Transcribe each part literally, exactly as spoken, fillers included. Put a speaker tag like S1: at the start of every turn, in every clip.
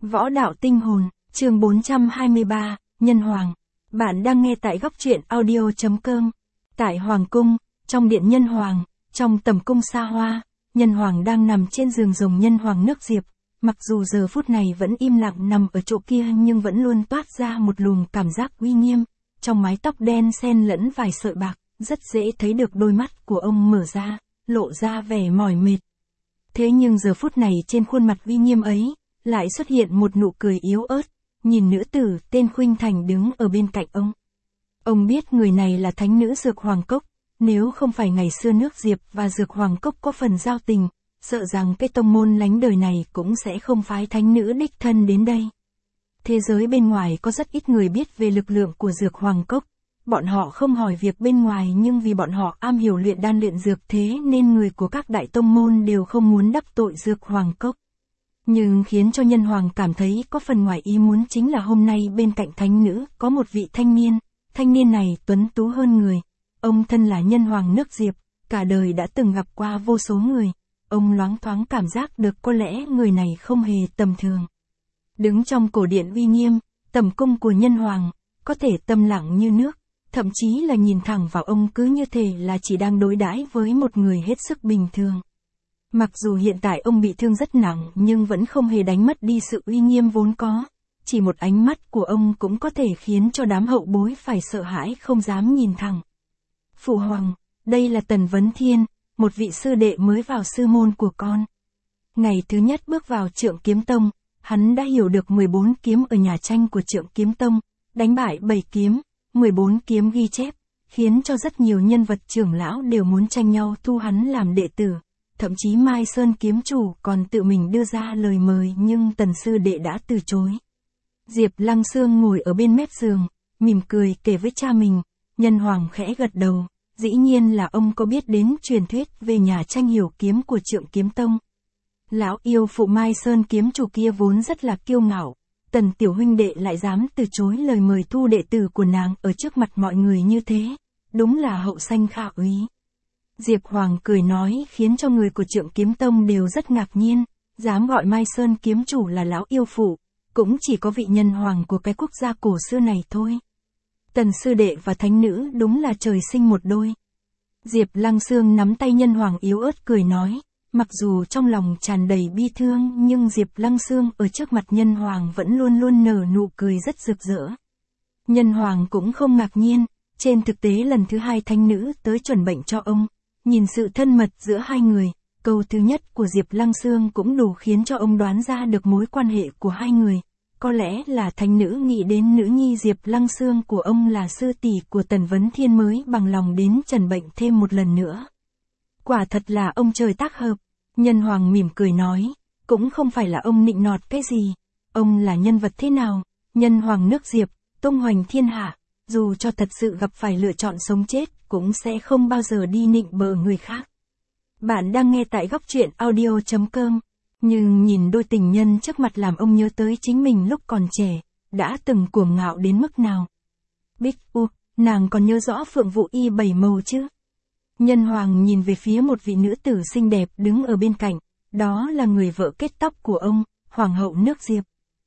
S1: Võ đạo tinh hồn, chương bốn trăm hai mươi ba, Nhân Hoàng. Bạn đang nghe tại góc truyện audio chấm com. Tại Hoàng cung, trong điện Nhân Hoàng, trong tầm cung xa hoa, Nhân Hoàng đang nằm trên giường rồng Nhân Hoàng nước Diệp. Mặc dù giờ phút này vẫn im lặng nằm ở chỗ kia nhưng vẫn luôn toát ra một luồng cảm giác uy nghiêm. Trong mái tóc đen xen lẫn vài sợi bạc, rất dễ thấy được đôi mắt của ông mở ra, lộ ra vẻ mỏi mệt. Thế nhưng giờ phút này trên khuôn mặt uy nghiêm ấy, lại xuất hiện một nụ cười yếu ớt, nhìn nữ tử tên Khuynh Thành đứng ở bên cạnh ông. Ông biết người này là thánh nữ Dược Hoàng Cốc, nếu không phải ngày xưa nước Diệp và Dược Hoàng Cốc có phần giao tình, sợ rằng cái tông môn lánh đời này cũng sẽ không phái thánh nữ đích thân đến đây. Thế giới bên ngoài có rất ít người biết về lực lượng của Dược Hoàng Cốc, bọn họ không hỏi việc bên ngoài nhưng vì bọn họ am hiểu luyện đan luyện dược thế nên người của các đại tông môn đều không muốn đắc tội Dược Hoàng Cốc. Nhưng khiến cho Nhân Hoàng cảm thấy có phần ngoài ý muốn chính là hôm nay bên cạnh thánh nữ có một vị thanh niên, thanh niên này tuấn tú hơn người. Ông thân là Nhân Hoàng nước Diệp, cả đời đã từng gặp qua vô số người, ông loáng thoáng cảm giác được có lẽ người này không hề tầm thường. Đứng trong cổ điện uy nghiêm, tầm cung của Nhân Hoàng, có thể tâm lặng như nước, thậm chí là nhìn thẳng vào ông cứ như thể là chỉ đang đối đãi với một người hết sức bình thường. Mặc dù hiện tại ông bị thương rất nặng nhưng vẫn không hề đánh mất đi sự uy nghiêm vốn có, chỉ một ánh mắt của ông cũng có thể khiến cho đám hậu bối phải sợ hãi không dám nhìn thẳng. Phụ hoàng, đây là Tần Vấn Thiên, một vị sư đệ mới vào sư môn của con. Ngày thứ nhất bước vào Trượng Kiếm Tông, hắn đã hiểu được mười bốn kiếm ở nhà tranh của Trượng Kiếm Tông, đánh bại bảy kiếm, mười bốn kiếm ghi chép, khiến cho rất nhiều nhân vật trưởng lão đều muốn tranh nhau thu hắn làm đệ tử. Thậm chí Mai Sơn kiếm chủ còn tự mình đưa ra lời mời nhưng Tần sư đệ đã từ chối. Diệp Lăng Xương ngồi ở bên mép giường, mỉm cười kể với cha mình. Nhân Hoàng khẽ gật đầu, dĩ nhiên là ông có biết đến truyền thuyết về nhà tranh hiểu kiếm của Trượng Kiếm Tông. Lão yêu phụ Mai Sơn kiếm chủ kia vốn rất là kiêu ngạo, Tần tiểu huynh đệ lại dám từ chối lời mời thu đệ tử của nàng ở trước mặt mọi người như thế, đúng là hậu sanh khả úy. Diệp Hoàng cười nói khiến cho người của Trượng Kiếm Tông đều rất ngạc nhiên, dám gọi Mai Sơn kiếm chủ là lão yêu phụ, cũng chỉ có vị Nhân Hoàng của cái quốc gia cổ xưa này thôi. Tần sư đệ và thánh nữ đúng là trời sinh một đôi. Diệp Lăng Xương nắm tay Nhân Hoàng yếu ớt cười nói, mặc dù trong lòng tràn đầy bi thương nhưng Diệp Lăng Xương ở trước mặt Nhân Hoàng vẫn luôn luôn nở nụ cười rất rực rỡ. Nhân Hoàng cũng không ngạc nhiên, trên thực tế lần thứ hai thánh nữ tới chuẩn bệnh cho ông. Nhìn sự thân mật giữa hai người, câu thứ nhất của Diệp Lăng Xương cũng đủ khiến cho ông đoán ra được mối quan hệ của hai người. Có lẽ là thánh nữ nghĩ đến nữ nhi Diệp Lăng Xương của ông là sư tỷ của Tần Vấn Thiên mới bằng lòng đến trần bệnh thêm một lần nữa. Quả thật là ông trời tác hợp, Nhân Hoàng mỉm cười nói, cũng không phải là ông nịnh nọt cái gì, ông là nhân vật thế nào, Nhân Hoàng nước Diệp, tung hoành thiên hạ. Dù cho thật sự gặp phải lựa chọn sống chết, cũng sẽ không bao giờ đi nịnh bợ người khác. Bạn đang nghe tại góc truyện audio chấm com. Nhưng nhìn đôi tình nhân trước mặt làm ông nhớ tới chính mình lúc còn trẻ, đã từng cuồng ngạo đến mức nào. Bích U, nàng còn nhớ rõ Phượng Vũ Y bảy màu chứ? Nhân Hoàng nhìn về phía một vị nữ tử xinh đẹp đứng ở bên cạnh, đó là người vợ kết tóc của ông, Hoàng hậu nước Diệp.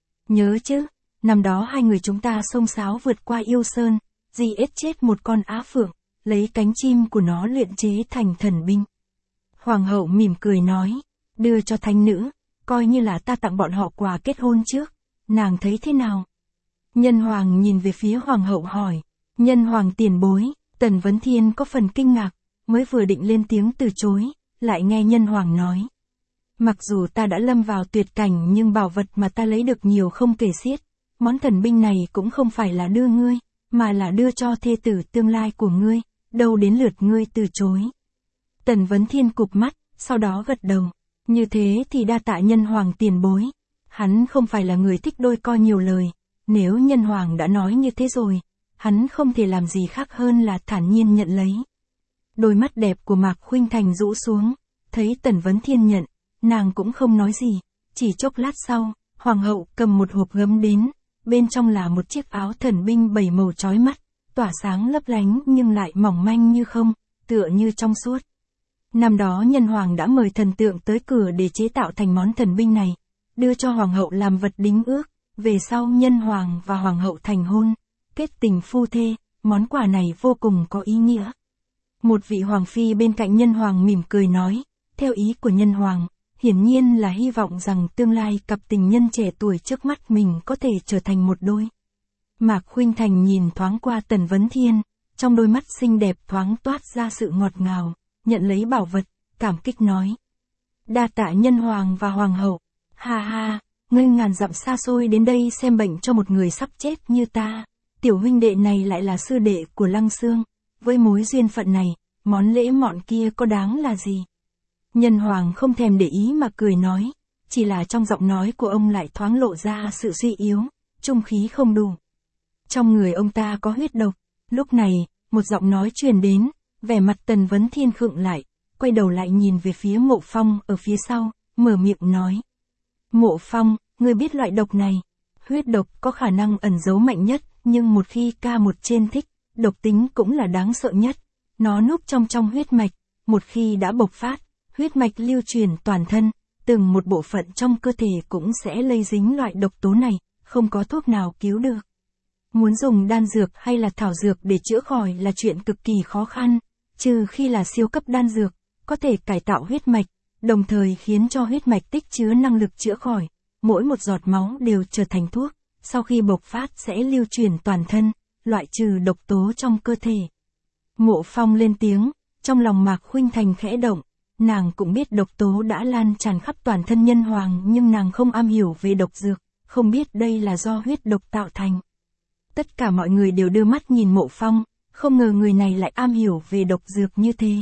S1: Nhớ chứ? Năm đó hai người chúng ta xông xáo vượt qua yêu sơn, giết chết một con á phượng, lấy cánh chim của nó luyện chế thành thần binh. Hoàng hậu mỉm cười nói, đưa cho thánh nữ, coi như là ta tặng bọn họ quà kết hôn trước, nàng thấy thế nào? Nhân Hoàng nhìn về phía Hoàng hậu hỏi, Nhân Hoàng tiền bối, Tần Vấn Thiên có phần kinh ngạc, mới vừa định lên tiếng từ chối, lại nghe Nhân Hoàng nói. Mặc dù ta đã lâm vào tuyệt cảnh nhưng bảo vật mà ta lấy được nhiều không kể xiết. Món thần binh này cũng không phải là đưa ngươi, mà là đưa cho thê tử tương lai của ngươi, đâu đến lượt ngươi từ chối. Tần Vấn Thiên cụp mắt, sau đó gật đầu. Như thế thì đa tạ Nhân Hoàng tiền bối. Hắn không phải là người thích đôi co nhiều lời, nếu Nhân Hoàng đã nói như thế rồi, hắn không thể làm gì khác hơn là thản nhiên nhận lấy. Đôi mắt đẹp của Mạc Khuynh Thành rũ xuống, thấy Tần Vấn Thiên nhận, nàng cũng không nói gì, chỉ chốc lát sau, Hoàng hậu cầm một hộp gấm đến. Bên trong là một chiếc áo thần binh bảy màu chói mắt, tỏa sáng lấp lánh nhưng lại mỏng manh như không, tựa như trong suốt. Năm đó Nhân Hoàng đã mời thần tượng tới cửa để chế tạo thành món thần binh này. đưa cho hoàng hậu làm vật đính ước, về sau nhân hoàng và hoàng hậu thành hôn, kết tình phu thê, món quà này vô cùng có ý nghĩa. Một vị hoàng phi bên cạnh nhân hoàng mỉm cười nói, theo ý của nhân hoàng, hiển nhiên là hy vọng rằng tương lai cặp tình nhân trẻ tuổi trước mắt mình có thể trở thành một đôi. Mạc Khuynh Thành nhìn thoáng qua Tần Vấn Thiên, trong đôi mắt xinh đẹp thoáng toát ra sự ngọt ngào, nhận lấy bảo vật, cảm kích nói. Đa tạ nhân hoàng và hoàng hậu, ha ha, ngươi ngàn dặm xa xôi đến đây xem bệnh cho một người sắp chết như ta, tiểu huynh đệ này lại là sư đệ của Lăng Xương, với mối duyên phận này, món lễ mọn kia có đáng là gì? Nhân hoàng không thèm để ý mà cười nói, chỉ là trong giọng nói của ông lại thoáng lộ ra sự suy yếu, trung khí không đủ. Trong người ông ta có huyết độc. Lúc này, một giọng nói truyền đến, vẻ mặt Tần Vấn Thiên khựng lại, quay đầu lại nhìn về phía Mộ Phong ở phía sau, mở miệng nói. Mộ Phong, ngươi biết loại độc này, huyết độc có khả năng ẩn giấu mạnh nhất, nhưng một khi ca một trên thích, độc tính cũng là đáng sợ nhất. Nó núp trong trong huyết mạch, một khi đã bộc phát, huyết mạch lưu truyền toàn thân, từng một bộ phận trong cơ thể cũng sẽ lây dính loại độc tố này, không có thuốc nào cứu được. Muốn dùng đan dược hay là thảo dược để chữa khỏi là chuyện cực kỳ khó khăn, trừ khi là siêu cấp đan dược, có thể cải tạo huyết mạch, đồng thời khiến cho huyết mạch tích chứa năng lực chữa khỏi, mỗi một giọt máu đều trở thành thuốc, sau khi bộc phát sẽ lưu truyền toàn thân, loại trừ độc tố trong cơ thể. Mộ Phong lên tiếng, trong lòng Mạc Khuynh Thành khẽ động, nàng cũng biết độc tố đã lan tràn khắp toàn thân nhân hoàng nhưng nàng không am hiểu về độc dược, không biết đây là do huyết độc tạo thành. Tất cả mọi người đều đưa mắt nhìn Mộ Phong, không ngờ người này lại am hiểu về độc dược như thế.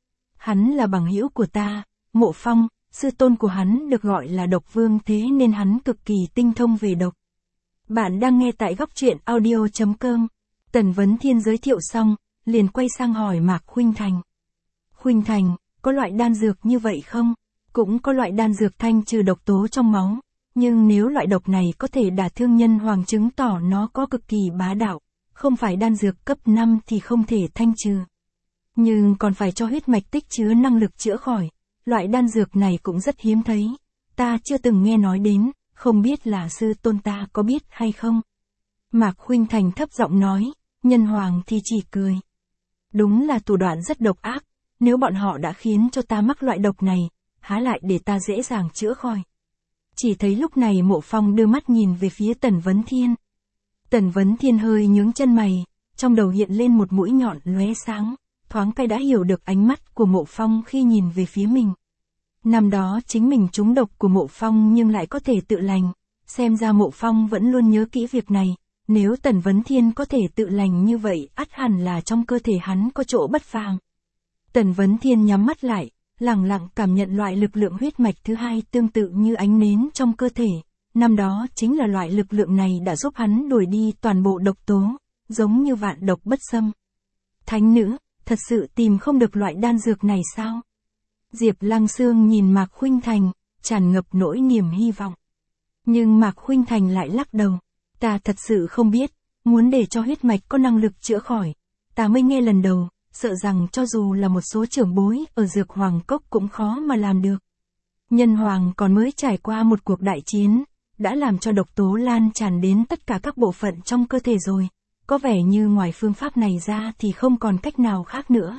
S1: Hắn là bằng hữu của ta, Mộ Phong, sư tôn của hắn được gọi là Độc Vương thế nên hắn cực kỳ tinh thông về độc. Bạn đang nghe tại góc truyện audio chấm com. Tần Vấn Thiên giới thiệu xong, liền quay sang hỏi Mạc Khuynh Thành. Khuynh Thành, có loại đan dược như vậy không? Cũng có loại đan dược thanh trừ độc tố trong máu. Nhưng nếu loại độc này có thể đả thương nhân hoàng chứng tỏ nó có cực kỳ bá đạo, không phải đan dược cấp năm thì không thể thanh trừ. Nhưng còn phải cho huyết mạch tích chứa năng lực chữa khỏi, loại đan dược này cũng rất hiếm thấy, ta chưa từng nghe nói đến, không biết là sư tôn ta có biết hay không. Mạc Khuynh Thành thấp giọng nói, nhân hoàng thì chỉ cười. Đúng là thủ đoạn rất độc ác, nếu bọn họ đã khiến cho ta mắc loại độc này, há lại để ta dễ dàng chữa khỏi. Chỉ thấy lúc này Mộ Phong đưa mắt nhìn về phía Tần Vấn Thiên. Tần Vấn Thiên hơi nhướng chân mày, trong đầu hiện lên một mũi nhọn lóe sáng, thoáng cái đã hiểu được ánh mắt của Mộ Phong khi nhìn về phía mình. Năm đó chính mình trúng độc của Mộ Phong nhưng lại có thể tự lành, xem ra Mộ Phong vẫn luôn nhớ kỹ việc này, nếu Tần Vấn Thiên có thể tự lành như vậy ắt hẳn là trong cơ thể hắn có chỗ bất phàm. Tần Vấn Thiên nhắm mắt lại, lặng lặng cảm nhận loại lực lượng huyết mạch thứ hai tương tự như ánh nến trong cơ thể, năm đó chính là loại lực lượng này đã giúp hắn đuổi đi toàn bộ độc tố, giống như vạn độc bất xâm. Thánh nữ, thật sự tìm không được loại đan dược này sao? Diệp Lăng Xương nhìn Mạc Khuynh Thành, tràn ngập nỗi niềm hy vọng. Nhưng Mạc Khuynh Thành lại lắc đầu, ta thật sự không biết, muốn để cho huyết mạch có năng lực chữa khỏi, ta mới nghe lần đầu. Sợ rằng cho dù là một số trưởng bối ở Dược Hoàng Cốc cũng khó mà làm được. Nhân hoàng còn mới trải qua một cuộc đại chiến, đã làm cho độc tố lan tràn đến tất cả các bộ phận trong cơ thể rồi, có vẻ như ngoài phương pháp này ra thì không còn cách nào khác nữa.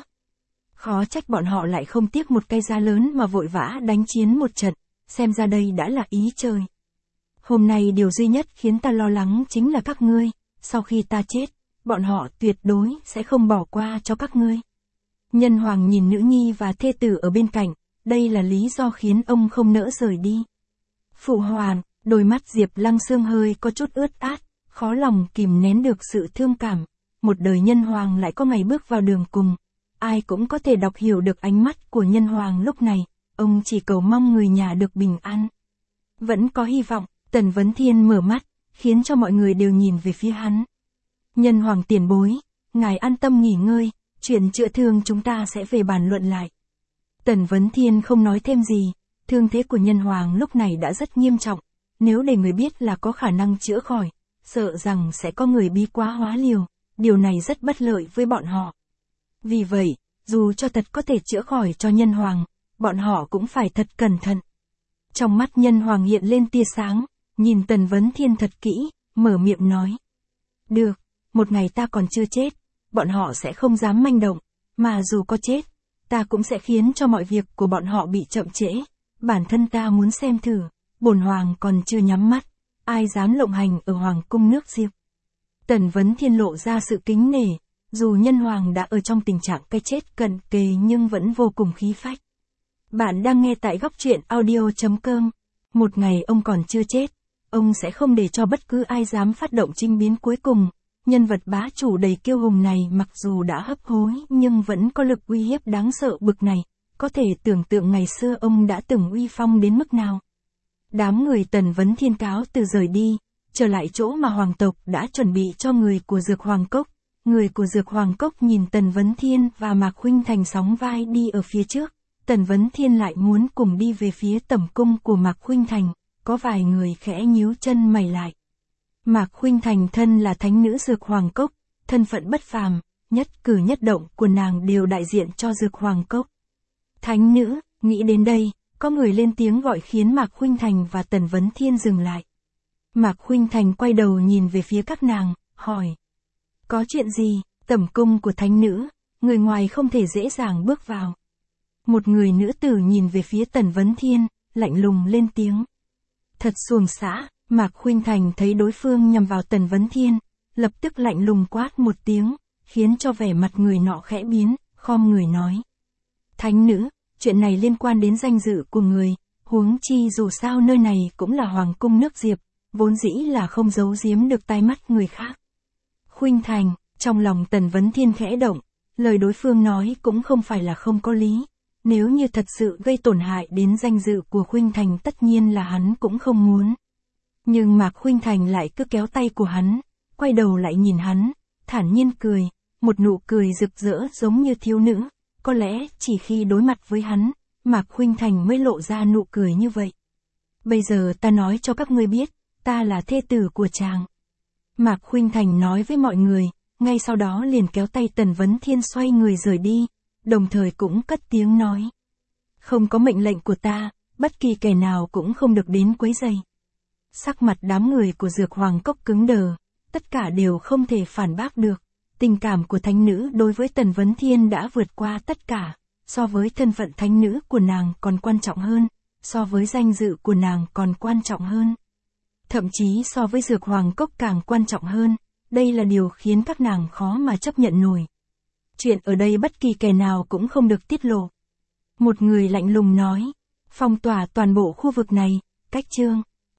S1: Khó trách bọn họ lại không tiếc một cây giá lớn mà vội vã đánh chiến một trận, xem ra đây đã là ý trời. Hôm nay điều duy nhất khiến ta lo lắng chính là các ngươi, sau khi ta chết, bọn họ tuyệt đối sẽ không bỏ qua cho các ngươi. Nhân hoàng nhìn nữ nhi và thê tử ở bên cạnh, đây là lý do khiến ông không nỡ rời đi. Phụ hoàng, đôi mắt Diệp Lăng Xương hơi có chút ướt át, khó lòng kìm nén được sự thương cảm. Một đời nhân hoàng lại có ngày bước vào đường cùng. Ai cũng có thể đọc hiểu được ánh mắt của nhân hoàng lúc này, ông chỉ cầu mong người nhà được bình an. Vẫn có hy vọng, Tần Vấn Thiên mở mắt, khiến cho mọi người đều nhìn về phía hắn. Nhân hoàng tiền bối, ngài an tâm nghỉ ngơi, chuyện chữa thương chúng ta sẽ về bàn luận lại. Tần Vấn Thiên không nói thêm gì, thương thế của nhân hoàng lúc này đã rất nghiêm trọng, nếu để người biết là có khả năng chữa khỏi, sợ rằng sẽ có người bi quá hóa liều, điều này rất bất lợi với bọn họ. Vì vậy, dù cho thật có thể chữa khỏi cho nhân hoàng, bọn họ cũng phải thật cẩn thận. Trong mắt Nhân Hoàng hiện lên tia sáng, nhìn Tần Vấn Thiên thật kỹ, mở miệng nói. Được, một ngày ta còn chưa chết, bọn họ sẽ không dám manh động, mà dù có chết, ta cũng sẽ khiến cho mọi việc của bọn họ bị chậm trễ. Bản thân ta muốn xem thử, bổn hoàng còn chưa nhắm mắt, ai dám lộng hành ở hoàng cung nước Diệp. Tần Vấn Thiên lộ ra sự kính nể, dù Nhân Hoàng đã ở trong tình trạng cái chết cận kề nhưng vẫn vô cùng khí phách. Bạn đang nghe tại góc truyện audio chấm com. Một ngày ông còn chưa chết, ông sẽ không để cho bất cứ ai dám phát động chinh biến cuối cùng. Nhân vật bá chủ đầy kiêu hùng này mặc dù đã hấp hối nhưng vẫn có lực uy hiếp đáng sợ bực này, có thể tưởng tượng ngày xưa ông đã từng uy phong đến mức nào. Đám người Tần Vấn Thiên cáo từ rời đi, trở lại chỗ mà hoàng tộc đã chuẩn bị cho người của Dược Hoàng Cốc. Người của Dược Hoàng Cốc nhìn Tần Vấn Thiên và Mạc Khuynh Thành sóng vai đi ở phía trước, Tần Vấn Thiên lại muốn cùng đi về phía tẩm cung của Mạc Khuynh Thành, có vài người khẽ nhíu chân mày lại. Mạc Khuynh Thành thân là thánh nữ Dược Hoàng Cốc, thân phận bất phàm, nhất cử nhất động của nàng đều đại diện cho Dược Hoàng Cốc. Thánh nữ, nghĩ đến đây, có người lên tiếng gọi khiến Mạc Khuynh Thành và Tần Vấn Thiên dừng lại. Mạc Khuynh Thành quay đầu nhìn về phía các nàng, hỏi. Có chuyện gì? Tẩm cung của thánh nữ, người ngoài không thể dễ dàng bước vào. Một người nữ tử nhìn về phía Tần Vấn Thiên, lạnh lùng lên tiếng. Thật xuồng xã, Mạc Khuynh Thành thấy đối phương nhằm vào Tần Vấn Thiên, lập tức lạnh lùng quát một tiếng, khiến cho vẻ mặt người nọ khẽ biến, khom người nói. Thánh nữ, chuyện này liên quan đến danh dự của người, huống chi dù sao nơi này cũng là hoàng cung nước Diệp, vốn dĩ là không giấu giếm được tai mắt người khác. Khuynh Thành, trong lòng Tần Vấn Thiên khẽ động, lời đối phương nói cũng không phải là không có lý. Nếu như thật sự gây tổn hại đến danh dự của Khuynh Thành tất nhiên là hắn cũng không muốn. Nhưng Mạc Khuynh Thành lại cứ kéo tay của hắn, quay đầu lại nhìn hắn, thản nhiên cười, một nụ cười rực rỡ giống như thiếu nữ. Có lẽ chỉ khi đối mặt với hắn, Mạc Khuynh Thành mới lộ ra nụ cười như vậy. Bây giờ ta nói cho các ngươi biết, ta là thê tử của chàng. Mạc Khuynh Thành nói với mọi người, ngay sau đó liền kéo tay Tần Vấn Thiên xoay người rời đi, đồng thời cũng cất tiếng nói. Không có mệnh lệnh của ta, bất kỳ kẻ nào cũng không được đến quấy rầy. Sắc mặt đám người của Dược Hoàng Cốc cứng đờ, tất cả đều không thể phản bác được. Tình cảm của thánh nữ đối với Tần Vấn Thiên đã vượt qua tất cả, so với thân phận thánh nữ của nàng còn quan trọng hơn, so với danh dự của nàng còn quan trọng hơn. Thậm chí so với Dược Hoàng Cốc càng quan trọng hơn, đây là điều khiến các nàng khó mà chấp nhận nổi. Chuyện ở đây bất kỳ kẻ nào cũng không được tiết lộ. Một người lạnh lùng nói, phong tỏa toàn bộ khu vực này, cách chương.